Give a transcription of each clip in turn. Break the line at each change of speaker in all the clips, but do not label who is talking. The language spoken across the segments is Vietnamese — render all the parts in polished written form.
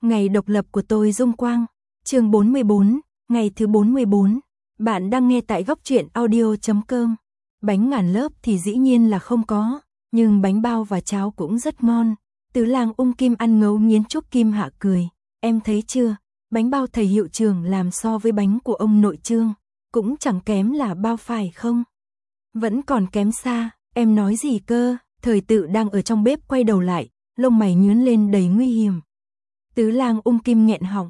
Ngày độc lập của tôi Dung Quang, chương 44, ngày thứ 44. Bạn đang nghe tại góc truyện audio.com. Bánh ngàn lớp thì dĩ nhiên là không có, nhưng bánh bao và cháo cũng rất ngon. Tứ lang Ung Kim ăn ngấu nghiến. Trúc Kim Hạ cười, em thấy chưa, bánh bao thầy hiệu trưởng làm so với bánh của ông nội Trương, cũng chẳng kém là bao phải không? Vẫn còn kém xa, em nói gì cơ? Thời Tự đang ở trong bếp quay đầu lại, lông mày nhướng lên đầy nguy hiểm. Tứ lang Ung Kim nghẹn họng,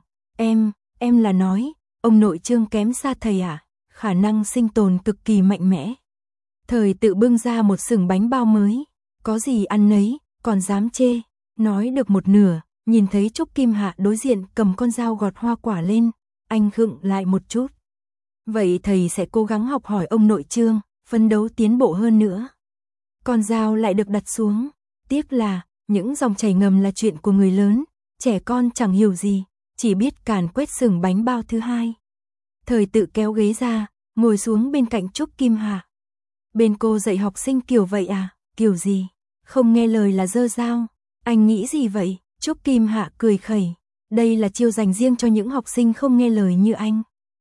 em là nói, ông nội Trương kém xa thầy à? Khả năng sinh tồn cực kỳ mạnh mẽ. Thời Tự bưng ra một sừng bánh bao mới, có gì ăn nấy, còn dám chê. Nói được một nửa, nhìn thấy Trúc Kim Hạ đối diện cầm con dao gọt hoa quả lên, anh khựng lại một chút. Vậy thầy sẽ cố gắng học hỏi ông nội Trương, phấn đấu tiến bộ hơn nữa. Con dao lại được đặt xuống, tiếc là những dòng chảy ngầm là chuyện của người lớn, trẻ con chẳng hiểu gì, chỉ biết càn quét sừng bánh bao thứ hai. Thời Tự kéo ghế ra, ngồi xuống bên cạnh Trúc Kim Hạ. Bên cô dạy học sinh kiểu vậy à? Kiểu gì? Không nghe lời là giơ dao. Anh nghĩ gì vậy? Trúc Kim Hạ cười khẩy. Đây là chiêu dành riêng cho những học sinh không nghe lời như anh.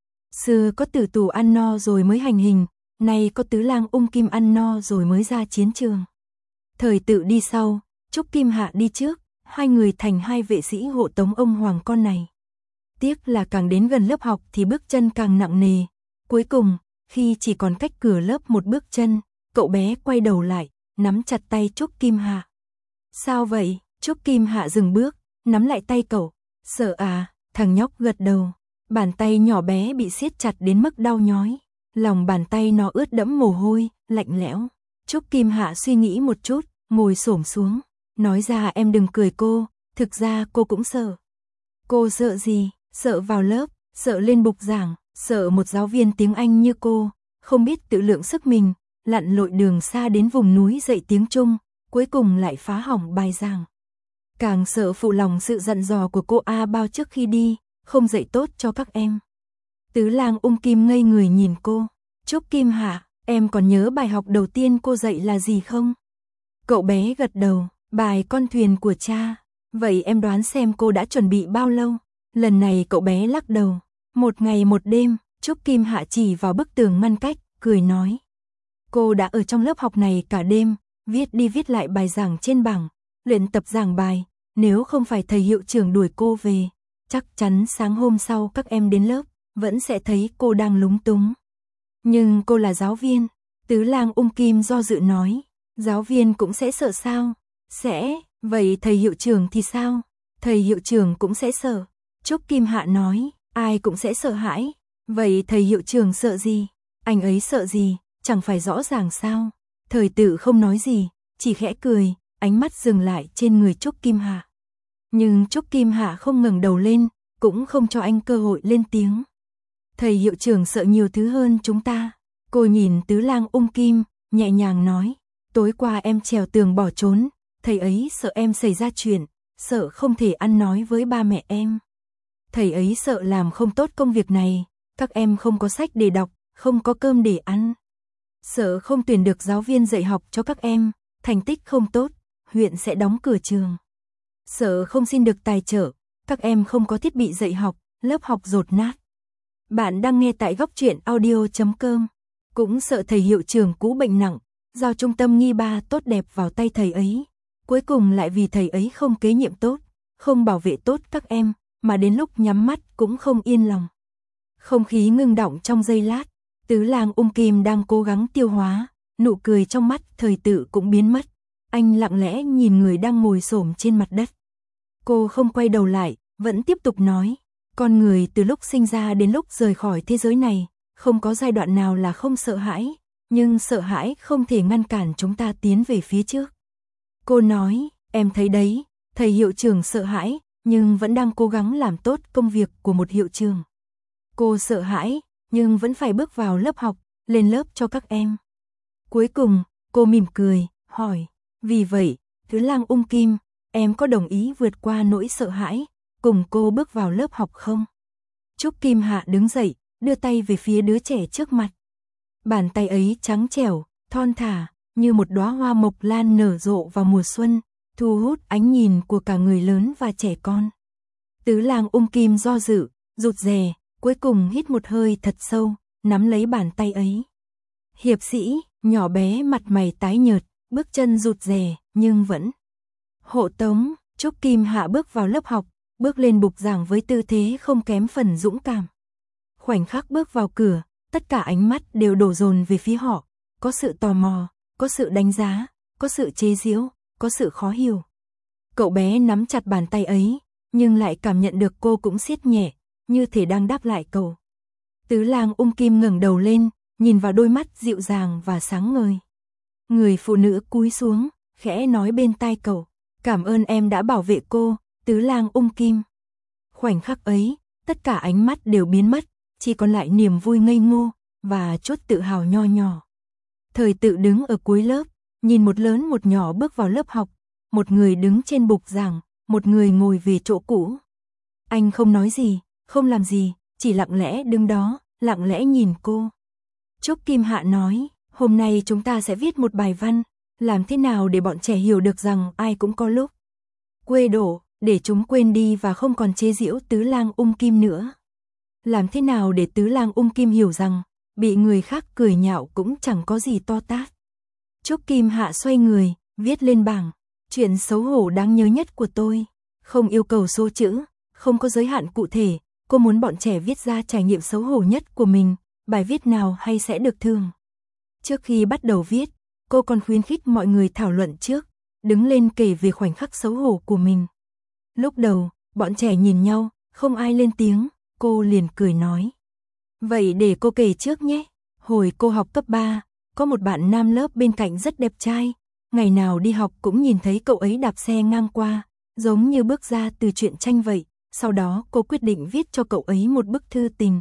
Xưa có tử tù ăn no rồi mới hành hình, nay có tứ lang Ung Kim ăn no rồi mới ra chiến trường. Thời Tự đi sau, Trúc Kim Hạ đi trước, hai người thành hai vệ sĩ hộ tống ông hoàng con này. Tiếc là càng đến gần lớp học thì bước chân càng nặng nề. Cuối cùng, khi chỉ còn cách cửa lớp một bước chân, cậu bé quay đầu lại, nắm chặt tay Trúc Kim Hạ. Sao vậy? Trúc Kim Hạ dừng bước, nắm lại tay cậu. Sợ à? Thằng nhóc gật đầu. Bàn tay nhỏ bé bị siết chặt đến mức đau nhói. Lòng bàn tay nó ướt đẫm mồ hôi, lạnh lẽo. Trúc Kim Hạ suy nghĩ một chút, ngồi xổm xuống. Nói ra em đừng cười cô, thực ra cô cũng sợ. Cô sợ gì? Sợ vào lớp, sợ lên bục giảng, sợ một giáo viên tiếng Anh như cô, không biết tự lượng sức mình, lặn lội đường xa đến vùng núi dạy tiếng Trung, cuối cùng lại phá hỏng bài giảng. Càng sợ phụ lòng sự dặn dò của cô A Bao trước khi đi, không dạy tốt cho các em. Tứ lang Ung Kim ngây người nhìn cô. Trúc Kim Hạ, em còn nhớ bài học đầu tiên cô dạy là gì không? Cậu bé gật đầu, bài Con thuyền của cha. Vậy em đoán xem cô đã chuẩn bị bao lâu? Lần này cậu bé lắc đầu. Một ngày một đêm. Trúc Kim Hạ chỉ vào bức tường ngăn cách, cười nói. Cô đã ở trong lớp học này cả đêm, viết đi viết lại bài giảng trên bảng, luyện tập giảng bài. Nếu không phải thầy hiệu trưởng đuổi cô về, chắc chắn sáng hôm sau các em đến lớp, vẫn sẽ thấy cô đang lúng túng. Nhưng cô là giáo viên. Tứ lang Ung Kim do dự nói. Giáo viên cũng sẽ sợ sao? Sẽ, vậy thầy hiệu trưởng thì sao? Thầy hiệu trưởng cũng sẽ sợ. Trúc Kim Hạ nói, ai cũng sẽ sợ hãi. Vậy thầy hiệu trưởng sợ gì? Anh ấy sợ gì? Chẳng phải rõ ràng sao? Thời Tự không nói gì, chỉ khẽ cười, ánh mắt dừng lại trên người Trúc Kim Hạ. Nhưng Trúc Kim Hạ không ngẩng đầu lên, cũng không cho anh cơ hội lên tiếng. Thầy hiệu trưởng sợ nhiều thứ hơn chúng ta. Cô nhìn Tứ lang Ung Kim, nhẹ nhàng nói, tối qua em trèo tường bỏ trốn, thầy ấy sợ em xảy ra chuyện, sợ không thể ăn nói với ba mẹ em. Thầy ấy sợ làm không tốt công việc này, các em không có sách để đọc, không có cơm để ăn. Sợ không tuyển được giáo viên dạy học cho các em, thành tích không tốt, huyện sẽ đóng cửa trường. Sợ không xin được tài trợ, các em không có thiết bị dạy học, lớp học dột nát. Bạn đang nghe tại góc truyện audio.com. Cũng sợ thầy hiệu trưởng cũ bệnh nặng, giao trung tâm nghi ba tốt đẹp vào tay thầy ấy. Cuối cùng lại vì thầy ấy không kế nhiệm tốt, không bảo vệ tốt các em, mà đến lúc nhắm mắt cũng không yên lòng. Không khí ngưng đọng trong giây lát, Tứ lang Ung Kim đang cố gắng tiêu hóa, nụ cười trong mắt Thời Tự cũng biến mất. Anh lặng lẽ nhìn người đang ngồi xổm trên mặt đất. Cô không quay đầu lại, vẫn tiếp tục nói. Con người từ lúc sinh ra đến lúc rời khỏi thế giới này, không có giai đoạn nào là không sợ hãi, nhưng sợ hãi không thể ngăn cản chúng ta tiến về phía trước. Cô nói, em thấy đấy, thầy hiệu trưởng sợ hãi, nhưng vẫn đang cố gắng làm tốt công việc của một hiệu trưởng. Cô sợ hãi, nhưng vẫn phải bước vào lớp học, lên lớp cho các em. Cuối cùng, cô mỉm cười, hỏi, vì vậy, Tứ lang Ung Kim, em có đồng ý vượt qua nỗi sợ hãi, cùng cô bước vào lớp học không? Trúc Kim Hạ đứng dậy, đưa tay về phía đứa trẻ trước mặt. Bàn tay ấy trắng trẻo, thon thả, như một đóa hoa mộc lan nở rộ vào mùa xuân, thu hút ánh nhìn của cả người lớn và trẻ con. Tứ Lang Kim do dự, rụt rè, cuối cùng hít một hơi thật sâu, nắm lấy bàn tay ấy. Hiệp sĩ, nhỏ bé mặt mày tái nhợt, bước chân rụt rè, nhưng vẫn hộ tống. Trúc Kim Hạ bước vào lớp học, bước lên bục giảng với tư thế không kém phần dũng cảm. Khoảnh khắc bước vào cửa, tất cả ánh mắt đều đổ dồn về phía họ, có sự tò mò, có sự đánh giá, có sự chế giễu, có sự khó hiểu. Cậu bé nắm chặt bàn tay ấy, nhưng lại cảm nhận được cô cũng siết nhẹ, như thể đang đáp lại cậu. Tứ Lang Kim ngẩng đầu lên, nhìn vào đôi mắt dịu dàng và sáng ngời. Người phụ nữ cúi xuống, khẽ nói bên tai cậu, cảm ơn em đã bảo vệ cô, Tứ Lang Kim. Khoảnh khắc ấy, tất cả ánh mắt đều biến mất, chỉ còn lại niềm vui ngây ngô, và chút tự hào nho nhỏ. Thời Tự đứng ở cuối lớp, nhìn một lớn một nhỏ bước vào lớp học, một người đứng trên bục giảng, một người ngồi về chỗ cũ. Anh không nói gì, không làm gì, chỉ lặng lẽ đứng đó, lặng lẽ nhìn cô. Trúc Kim Hạ nói, hôm nay chúng ta sẽ viết một bài văn, làm thế nào để bọn trẻ hiểu được rằng ai cũng có lúc quê đổ, để chúng quên đi và không còn chế giễu Tứ Lang Kim nữa. Làm thế nào để Tứ Lang Kim hiểu rằng, bị người khác cười nhạo cũng chẳng có gì to tát. Trúc Kim Hạ xoay người, viết lên bảng, chuyện xấu hổ đáng nhớ nhất của tôi, không yêu cầu số chữ, không có giới hạn cụ thể, cô muốn bọn trẻ viết ra trải nghiệm xấu hổ nhất của mình, bài viết nào hay sẽ được thưởng. Trước khi bắt đầu viết, cô còn khuyến khích mọi người thảo luận trước, đứng lên kể về khoảnh khắc xấu hổ của mình. Lúc đầu, bọn trẻ nhìn nhau, không ai lên tiếng, cô liền cười nói. Vậy để cô kể trước nhé. Hồi cô học cấp 3, có một bạn nam lớp bên cạnh rất đẹp trai, ngày nào đi học cũng nhìn thấy cậu ấy đạp xe ngang qua, giống như bước ra từ truyện tranh vậy. Sau đó cô quyết định viết cho cậu ấy một bức thư tình.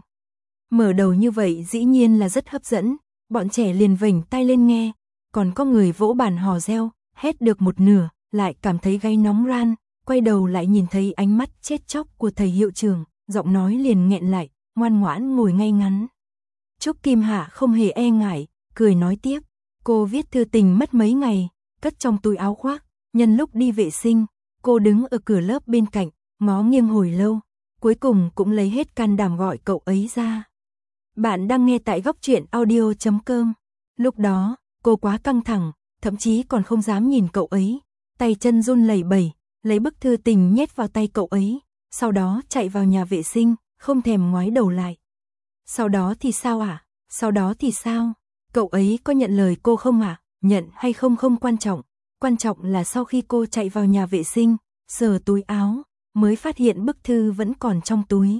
Mở đầu như vậy dĩ nhiên là rất hấp dẫn, bọn trẻ liền vểnh tai lên nghe, còn có người vỗ bàn hò reo, hét được một nửa, lại cảm thấy gáy nóng ran, quay đầu lại nhìn thấy ánh mắt chết chóc của thầy hiệu trưởng, giọng nói liền nghẹn lại, ngoan ngoãn ngồi ngay ngắn. Trúc Kim Hạ không hề e ngại, cười nói tiếp, cô viết thư tình mất mấy ngày, cất trong túi áo khoác, nhân lúc đi vệ sinh, cô đứng ở cửa lớp bên cạnh, ngó nghiêng hồi lâu, cuối cùng cũng lấy hết can đảm gọi cậu ấy ra. Bạn đang nghe tại góc truyện audio.com. Lúc đó, cô quá căng thẳng, thậm chí còn không dám nhìn cậu ấy, tay chân run lẩy bẩy, lấy bức thư tình nhét vào tay cậu ấy, sau đó chạy vào nhà vệ sinh, không thèm ngoái đầu lại. Sau đó thì sao ạ? Sau đó thì sao? Cậu ấy có nhận lời cô không ạ? Nhận hay không không quan trọng là sau khi cô chạy vào nhà vệ sinh, sờ túi áo, mới phát hiện bức thư vẫn còn trong túi.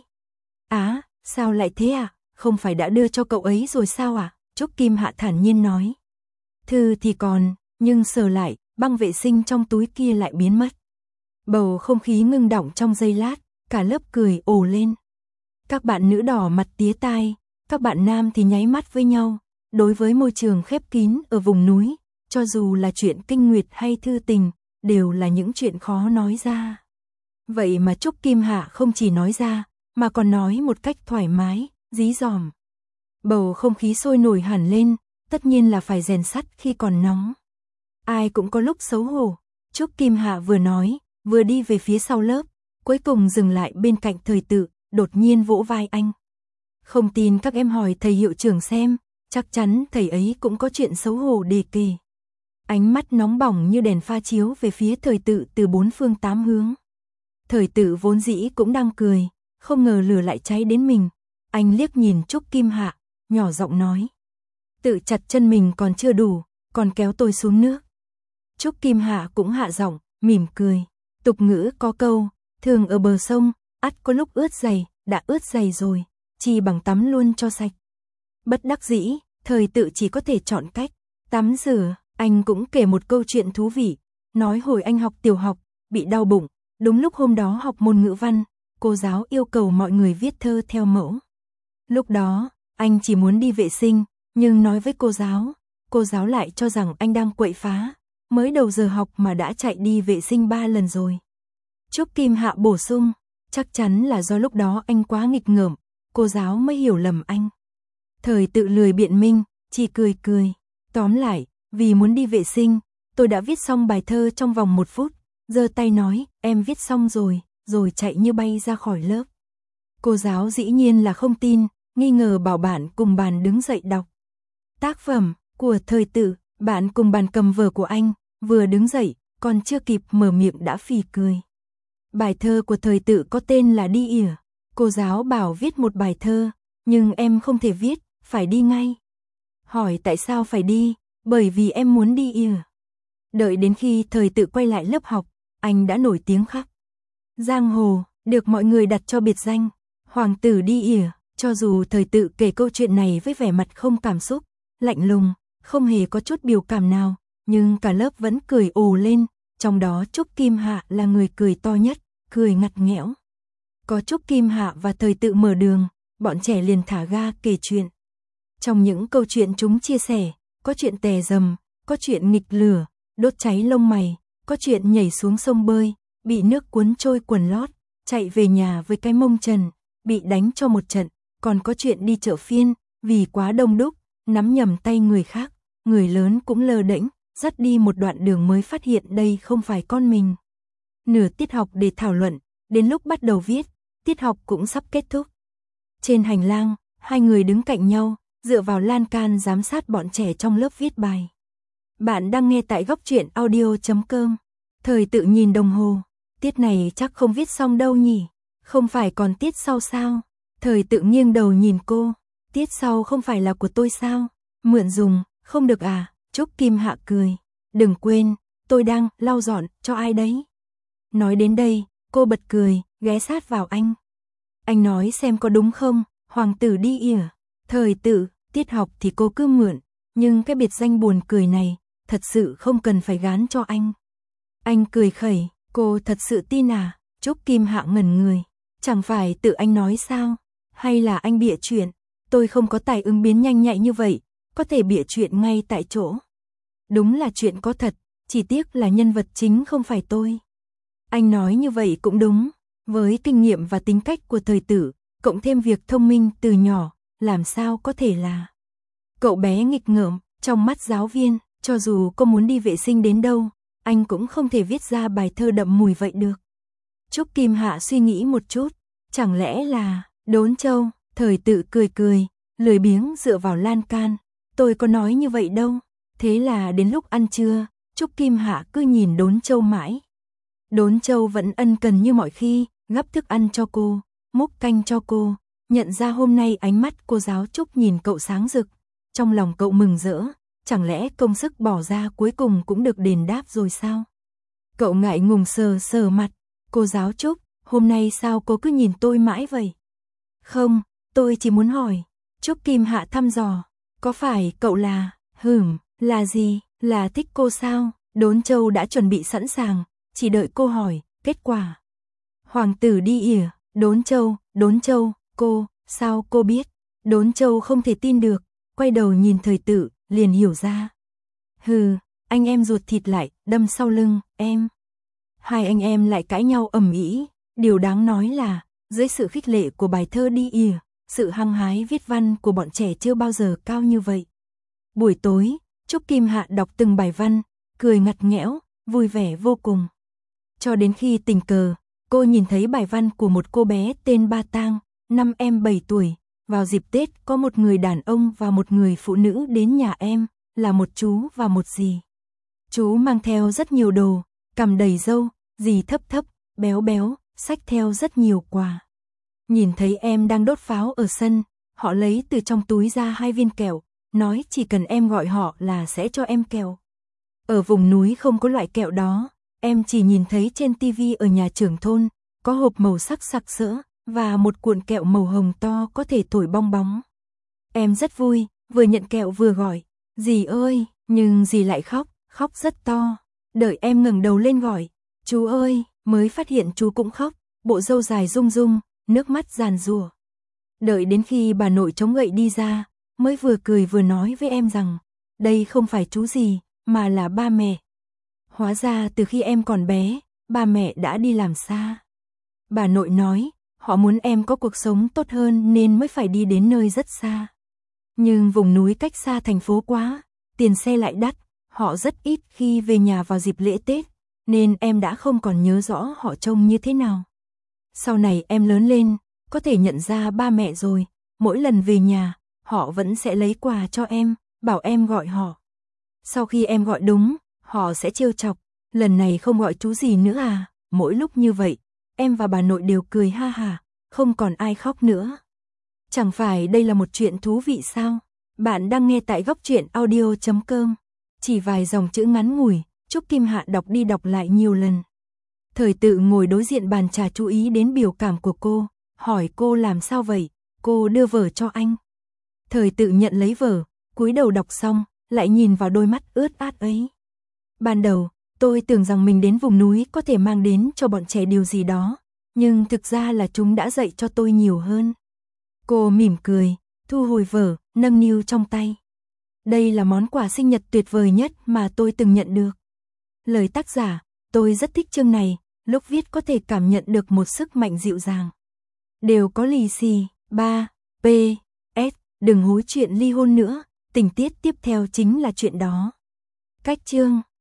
Á, sao lại thế ạ? Không phải đã đưa cho cậu ấy rồi sao ạ? Trúc Kim Hạ thản nhiên nói. Thư thì còn, nhưng sờ lại, băng vệ sinh trong túi kia lại biến mất. Bầu không khí ngưng đọng trong giây lát, cả lớp cười ồ lên. Các bạn nữ đỏ mặt tía tai, các bạn nam thì nháy mắt với nhau. Đối với môi trường khép kín ở vùng núi, cho dù là chuyện kinh nguyệt hay thư tình, đều là những chuyện khó nói ra. Vậy mà Trúc Kim Hạ không chỉ nói ra, mà còn nói một cách thoải mái, dí dỏm. Bầu không khí sôi nổi hẳn lên, tất nhiên là phải rèn sắt khi còn nóng. Ai cũng có lúc xấu hổ. Trúc Kim Hạ vừa nói, vừa đi về phía sau lớp, cuối cùng dừng lại bên cạnh Thời Tự, đột nhiên vỗ vai anh. Không tin các em hỏi thầy hiệu trưởng xem, chắc chắn thầy ấy cũng có chuyện xấu hổ để kể. Ánh mắt nóng bỏng như đèn pha chiếu về phía Thời Tự từ bốn phương tám hướng. Thời Tự vốn dĩ cũng đang cười, không ngờ lửa lại cháy đến mình. Anh liếc nhìn Trúc Kim Hạ, nhỏ giọng nói. Tự chặt chân mình còn chưa đủ, còn kéo tôi xuống nước. Trúc Kim Hạ cũng hạ giọng, mỉm cười. Tục ngữ có câu, thường ở bờ sông, ắt có lúc ướt giày, đã ướt giày rồi, chi bằng tắm luôn cho sạch. Bất đắc dĩ, Thời Tự chỉ có thể chọn cách tắm rửa. Anh cũng kể một câu chuyện thú vị, nói hồi anh học tiểu học, bị đau bụng, đúng lúc hôm đó học môn ngữ văn, cô giáo yêu cầu mọi người viết thơ theo mẫu. Lúc đó, anh chỉ muốn đi vệ sinh, nhưng nói với cô giáo lại cho rằng anh đang quậy phá, mới đầu giờ học mà đã chạy đi vệ sinh 3 lần rồi. Trúc Kim Hạ bổ sung, chắc chắn là do lúc đó anh quá nghịch ngợm, cô giáo mới hiểu lầm anh. Thời Tự lười biện minh, chỉ cười cười. Tóm lại, vì muốn đi vệ sinh, tôi đã viết xong bài thơ trong vòng 1 phút, giơ tay nói, em viết xong rồi, rồi chạy như bay ra khỏi lớp. Cô giáo dĩ nhiên là không tin, nghi ngờ bảo bạn cùng bàn đứng dậy đọc. Tác phẩm của Thời Tự, bạn cùng bàn cầm vở của anh, vừa đứng dậy, còn chưa kịp mở miệng đã phì cười. Bài thơ của Thời Tự có tên là Đi ỉa. Cô giáo bảo viết một bài thơ, nhưng em không thể viết, phải đi ngay. Hỏi tại sao phải đi, bởi vì em muốn đi ỉa. Đợi đến khi Thời Tự quay lại lớp học, anh đã nổi tiếng khắp giang hồ, được mọi người đặt cho biệt danh Hoàng tử đi ỉa. Cho dù Thời Tự kể câu chuyện này với vẻ mặt không cảm xúc, lạnh lùng, không hề có chút biểu cảm nào, nhưng cả lớp vẫn cười ồ lên, trong đó Trúc Kim Hạ là người cười to nhất, cười ngặt nghẽo. Có Trúc Kim Hạ và Thời Tự mở đường, bọn trẻ liền thả ga kể chuyện. Trong những câu chuyện chúng chia sẻ, có chuyện tè dầm, có chuyện nghịch lửa, đốt cháy lông mày, có chuyện nhảy xuống sông bơi, bị nước cuốn trôi quần lót, chạy về nhà với cái mông trần, bị đánh cho một trận, còn có chuyện đi chợ phiên, vì quá đông đúc, nắm nhầm tay người khác, người lớn cũng lơ đễnh, dắt đi một đoạn đường mới phát hiện đây không phải con mình. Nửa tiết học để thảo luận, đến lúc bắt đầu viết, tiết học cũng sắp kết thúc. Trên hành lang, hai người đứng cạnh nhau, dựa vào lan can giám sát bọn trẻ trong lớp viết bài. Bạn đang nghe tại góc truyện audio.com. Thời Tự nhìn đồng hồ, tiết này chắc không viết xong đâu nhỉ, không phải còn tiết sau sao? Thời Tự nghiêng đầu nhìn cô, tiết sau không phải là của tôi sao? Mượn dùng, không được à? Trúc Kim Hạ cười, đừng quên, tôi đang lau dọn cho ai đấy. Nói đến đây, cô bật cười, ghé sát vào anh. Anh nói xem có đúng không, Hoàng tử đi ỉa. Thời Tự, tiết học thì cô cứ mượn, nhưng cái biệt danh buồn cười này, thật sự không cần phải gán cho anh. Anh cười khẩy, cô thật sự tin à? Trúc Kim Hạ ngẩn người, chẳng phải tự anh nói sao? Hay là anh bịa chuyện? Tôi không có tài ứng biến nhanh nhạy như vậy, có thể bịa chuyện ngay tại chỗ. Đúng là chuyện có thật, chỉ tiếc là nhân vật chính không phải tôi. Anh nói như vậy cũng đúng, với kinh nghiệm và tính cách của Thời Tự, cộng thêm việc thông minh từ nhỏ, làm sao có thể là cậu bé nghịch ngợm. Trong mắt giáo viên, cho dù cô muốn đi vệ sinh đến đâu, anh cũng không thể viết ra bài thơ đậm mùi vậy được. Trúc Kim Hạ suy nghĩ một chút, chẳng lẽ là Đốn Châu? Thời Tự cười cười, lười biếng dựa vào lan can. Tôi có nói như vậy đâu. Thế là đến lúc ăn trưa, Trúc Kim Hạ cứ nhìn Đốn Châu mãi. Đốn Châu vẫn ân cần như mọi khi, gắp thức ăn cho cô, múc canh cho cô, nhận ra hôm nay ánh mắt cô giáo Trúc nhìn cậu sáng rực. Trong lòng cậu mừng rỡ, chẳng lẽ công sức bỏ ra cuối cùng cũng được đền đáp rồi sao? Cậu ngại ngùng sờ sờ mặt, cô giáo Trúc, hôm nay sao cô cứ nhìn tôi mãi vậy? Không, tôi chỉ muốn hỏi. Trúc Kim Hạ thăm dò, có phải cậu là, là gì, là thích cô sao? Đốn Châu đã chuẩn bị sẵn sàng, chỉ đợi cô hỏi, kết quả. Hoàng tử đi ỉa. Đốn Châu, cô, sao cô biết? Đốn Châu không thể tin được, quay đầu nhìn Thời Tự, liền hiểu ra. Anh em ruột thịt lại, đâm sau lưng, em. Hai anh em lại cãi nhau ầm ĩ. Điều đáng nói là, dưới sự khích lệ của bài thơ Đi ỉa, sự hăng hái viết văn của bọn trẻ chưa bao giờ cao như vậy. Buổi tối, Trúc Kim Hạ đọc từng bài văn, cười ngặt nghẽo, vui vẻ vô cùng. Cho đến khi tình cờ, cô nhìn thấy bài văn của một cô bé tên Ba Tang, năm em 7 tuổi. Vào dịp Tết có một người đàn ông và một người phụ nữ đến nhà em, là một chú và một dì. Chú mang theo rất nhiều đồ, cằm đầy râu, dì thấp thấp, béo béo, xách theo rất nhiều quà. Nhìn thấy em đang đốt pháo ở sân, họ lấy từ trong túi ra 2 viên kẹo, nói chỉ cần em gọi họ là sẽ cho em kẹo. Ở vùng núi không có loại kẹo đó, em chỉ nhìn thấy trên tivi ở nhà trưởng thôn, có hộp màu sắc sặc sỡ, và một cuộn kẹo màu hồng to có thể thổi bong bóng. Em rất vui, vừa nhận kẹo vừa gọi, dì ơi, nhưng dì lại khóc rất to. Đợi em ngẩng đầu lên gọi, chú ơi, mới phát hiện chú cũng khóc, bộ râu dài rung rung, nước mắt giàn giụa. Đợi đến khi bà nội chống gậy đi ra, mới vừa cười vừa nói với em rằng, đây không phải chú gì, mà là ba mẹ. Hóa ra từ khi em còn bé, ba mẹ đã đi làm xa. Bà nội nói, họ muốn em có cuộc sống tốt hơn nên mới phải đi đến nơi rất xa. Nhưng vùng núi cách xa thành phố quá, tiền xe lại đắt, họ rất ít khi về nhà vào dịp lễ Tết, nên em đã không còn nhớ rõ họ trông như thế nào. Sau này em lớn lên, có thể nhận ra ba mẹ rồi, mỗi lần về nhà, họ vẫn sẽ lấy quà cho em, bảo em gọi họ. Sau khi em gọi đúng, họ sẽ trêu chọc, lần này không gọi chú gì nữa à, mỗi lúc như vậy, em và bà nội đều cười ha hả, không còn ai khóc nữa. Chẳng phải đây là một chuyện thú vị sao? Bạn đang nghe tại góc truyện audio.com. Chỉ vài dòng chữ ngắn ngủi, Trúc Kim Hạ đọc đi đọc lại nhiều lần. Thời Tự ngồi đối diện bàn trà chú ý đến biểu cảm của cô, hỏi cô làm sao vậy, cô đưa vở cho anh. Thời Tự nhận lấy vở, cúi đầu đọc xong, lại nhìn vào đôi mắt ướt át ấy. Ban đầu, tôi tưởng rằng mình đến vùng núi có thể mang đến cho bọn trẻ điều gì đó, nhưng thực ra là chúng đã dạy cho tôi nhiều hơn. Cô mỉm cười, thu hồi vở, nâng niu trong tay. Đây là món quà sinh nhật tuyệt vời nhất mà tôi từng nhận được. Lời tác giả, tôi rất thích chương này, lúc viết có thể cảm nhận được một sức mạnh dịu dàng. Đều có lì xì, 3, P, S, đừng hối chuyện ly hôn nữa, tình tiết tiếp theo chính là chuyện đó. Cách chương